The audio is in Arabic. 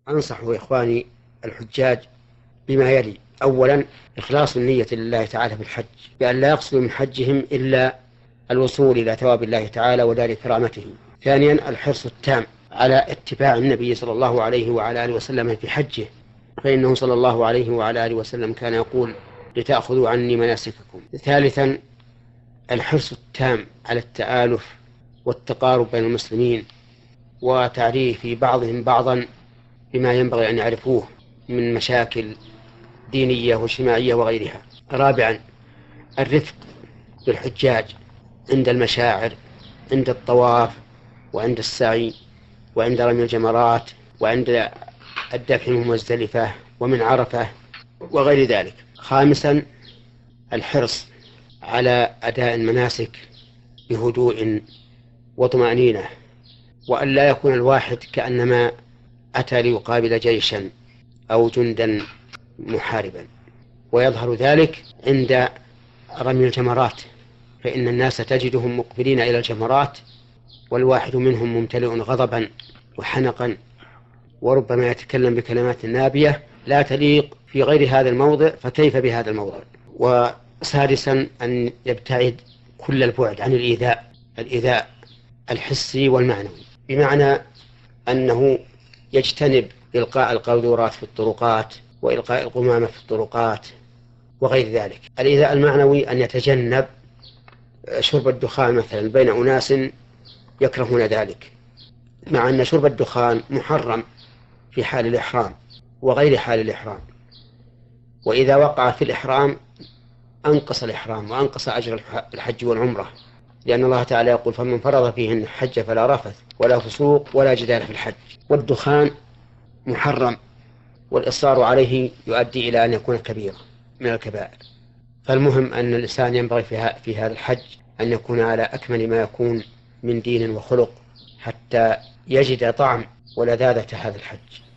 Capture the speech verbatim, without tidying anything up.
أنصح إخواني الحجاج بما يلي: أولا، إخلاص النية لله تعالى في الحج، بأن لا يقصدوا من حجهم إلا الوصول إلى ثواب الله تعالى ودار كرامته. ثانيا، الحرص التام على اتباع النبي صلى الله عليه وعلى آله وسلم في حجه، فإنه صلى الله عليه وعلى آله وسلم كان يقول: لتأخذوا عني مناسككم. ثالثا، الحرص التام على التآلف والتقارب بين المسلمين، وتعريف بعضهم بعضا بما ينبغي أن يعرفوه من مشاكل دينية واجتماعية وغيرها. رابعا، الرفق بالحجاج عند المشاعر، عند الطواف، وعند السعي، وعند رمي الجمرات، وعند الدفع من مزدلفة ومن عرفة وغير ذلك. خامسا، الحرص على أداء المناسك بهدوء وطمأنينة، وأن لا يكون الواحد كأنما أتى ليقابل جيشا أو جندا محاربا. ويظهر ذلك عند رمي الجمرات، فإن الناس تجدهم مقبلين إلى الجمرات والواحد منهم ممتلئ غضبا وحنقا، وربما يتكلم بكلمات نابية لا تليق في غير هذا الموضع، فكيف بهذا الموضع. وسادسا، أن يبتعد كل البعد عن الإيذاء الإيذاء الحسي والمعنوي، بمعنى أنه يجتنب إلقاء القاذورات في الطرقات وإلقاء القمامة في الطرقات وغير ذلك. الإيذاء المعنوي أن يتجنب شرب الدخان مثلا بين أناس يكرهون ذلك، مع أن شرب الدخان محرم في حال الإحرام وغير حال الإحرام، وإذا وقع في الإحرام أنقص الإحرام وأنقص أجر الحج والعمرة، لأن الله تعالى يقول: فمن فرض فيهن الحج فلا رفث ولا فسوق ولا جدال في الحج. والدخان محرم، والإصرار عليه يؤدي إلى أن يكون كبيرة من الكبائر. فالمهم أن الإنسان ينبغي في هذا الحج أن يكون على أكمل ما يكون من دين وخلق، حتى يجد طعم ولذاذة هذا الحج.